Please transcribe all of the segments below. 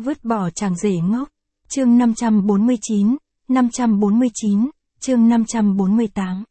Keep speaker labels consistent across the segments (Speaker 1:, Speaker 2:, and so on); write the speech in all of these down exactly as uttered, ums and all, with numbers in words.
Speaker 1: Vứt bỏ chàng rể ngốc. Chương năm trăm bốn mươi chín, năm trăm bốn mươi chín, chương năm trăm bốn mươi tám.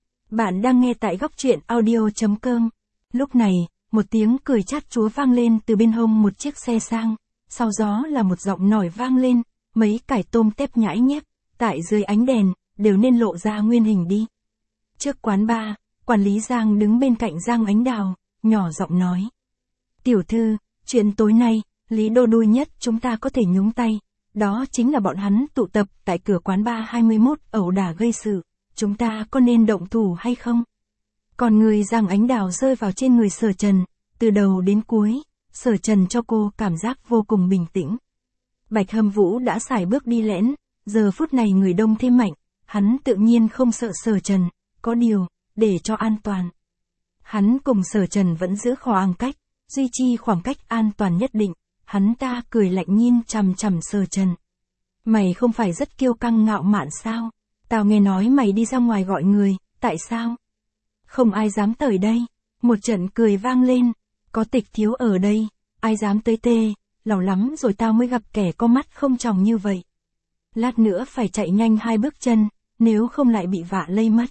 Speaker 1: Bạn đang nghe tại góc truyện audio chấm com. Lúc này, một tiếng cười chát chúa vang lên từ bên hông một chiếc xe sang, sau đó là một giọng nói vang lên, mấy cải tôm tép nhãi nhép, tại dưới ánh đèn, đều nên lộ ra nguyên hình đi. Trước quán bar, quản lý Giang đứng bên cạnh Giang Ánh Đào, nhỏ giọng nói. Tiểu thư, chuyện tối nay, lý đô đuôi nhất chúng ta có thể nhúng tay, đó chính là bọn hắn tụ tập tại cửa quán bar hai mươi mốt ẩu đả gây sự, chúng ta có nên động thủ hay không? Còn người Giang Ánh Đào rơi vào trên người Sở Trần, từ đầu đến cuối, Sở Trần cho cô cảm giác vô cùng bình tĩnh. Bạch Hâm Vũ đã sải bước đi lẽn, giờ phút này người đông thêm mạnh, hắn tự nhiên không sợ Sở Trần, có điều, để cho an toàn. Hắn cùng Sở Trần vẫn giữ khoảng cách, duy trì khoảng cách an toàn nhất định, hắn ta cười lạnh nhìn chằm chằm Sở Trần. Mày không phải rất kiêu căng ngạo mạn sao? Tao nghe nói mày đi ra ngoài gọi người, tại sao? Không ai dám tới đây. Một trận cười vang lên, có Tịch Thiếu ở đây, ai dám tới tê, lâu lắm rồi tao mới gặp kẻ có mắt không tròng như vậy. Lát nữa phải chạy nhanh hai bước chân, nếu không lại bị vạ lây mất.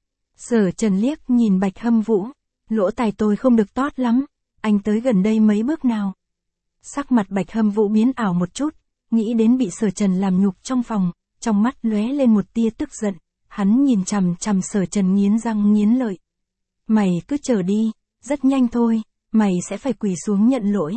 Speaker 1: Sở Trần liếc nhìn Bạch Hâm Vũ, lỗ tai tôi không được tốt lắm, anh tới gần đây mấy bước nào. Sắc mặt Bạch Hâm Vũ biến ảo một chút, nghĩ đến bị Sở Trần làm nhục trong phòng, trong mắt lóe lên một tia tức giận, hắn nhìn chằm chằm Sở Trần nghiến răng nghiến lợi. Mày cứ chờ đi, rất nhanh thôi, mày sẽ phải quỳ xuống nhận lỗi.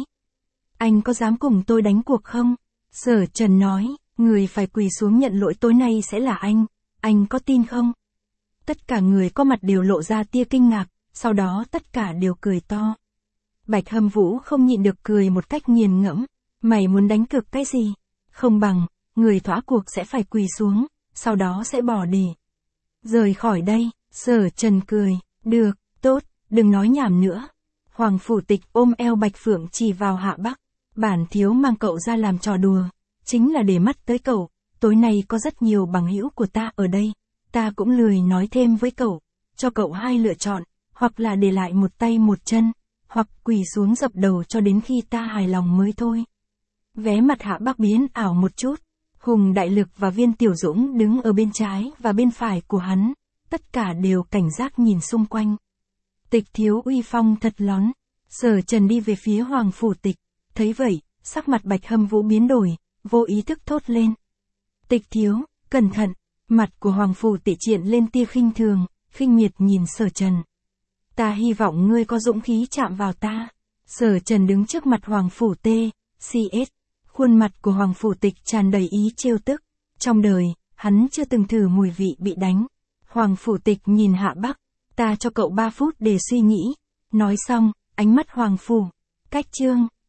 Speaker 1: Anh có dám cùng tôi đánh cuộc không? Sở Trần nói, người phải quỳ xuống nhận lỗi tối nay sẽ là anh, anh có tin không? Tất cả người có mặt đều lộ ra tia kinh ngạc, sau đó tất cả đều cười to. Bạch Hâm Vũ không nhịn được cười một cách nghiền ngẫm, mày muốn đánh cược cái gì? Không bằng, người thỏa cuộc sẽ phải quỳ xuống, sau đó sẽ bỏ đi. Rời khỏi đây, Sở Trần cười, được, tốt, đừng nói nhảm nữa. Hoàng Phủ Tịch ôm eo Bạch Phượng chỉ vào Hạ Bắc, bản thiếu mang cậu ra làm trò đùa, chính là để mắt tới cậu, tối nay có rất nhiều bằng hữu của ta ở đây, ta cũng lười nói thêm với cậu, cho cậu hai lựa chọn, hoặc là để lại một tay một chân, hoặc quỳ xuống dập đầu cho đến khi ta hài lòng mới thôi. Vé mặt Hạ Bắc biến ảo một chút, Hùng Đại Lực và Viên Tiểu Dũng đứng ở bên trái và bên phải của hắn, tất cả đều cảnh giác nhìn xung quanh. Tịch Thiếu uy phong thật lón, Sở Trần đi về phía Hoàng Phủ Tịch, thấy vậy, sắc mặt Bạch Hâm Vũ biến đổi, vô ý thức thốt lên. Tịch Thiếu, cẩn thận, mặt của Hoàng Phủ Tịch triển lên tia khinh thường, khinh miệt nhìn Sở Trần. Ta hy vọng ngươi có dũng khí chạm vào ta. Sở Trần đứng trước mặt Hoàng Phủ T, xê ét, khuôn mặt của Hoàng Phủ Tịch tràn đầy ý trêu tức, trong đời, hắn chưa từng thử mùi vị bị đánh. Hoàng Phủ Tịch nhìn Hạ Bắc, ta cho cậu ba phút để suy nghĩ. Nói xong, ánh mắt Hoàng Phủ, cách chương.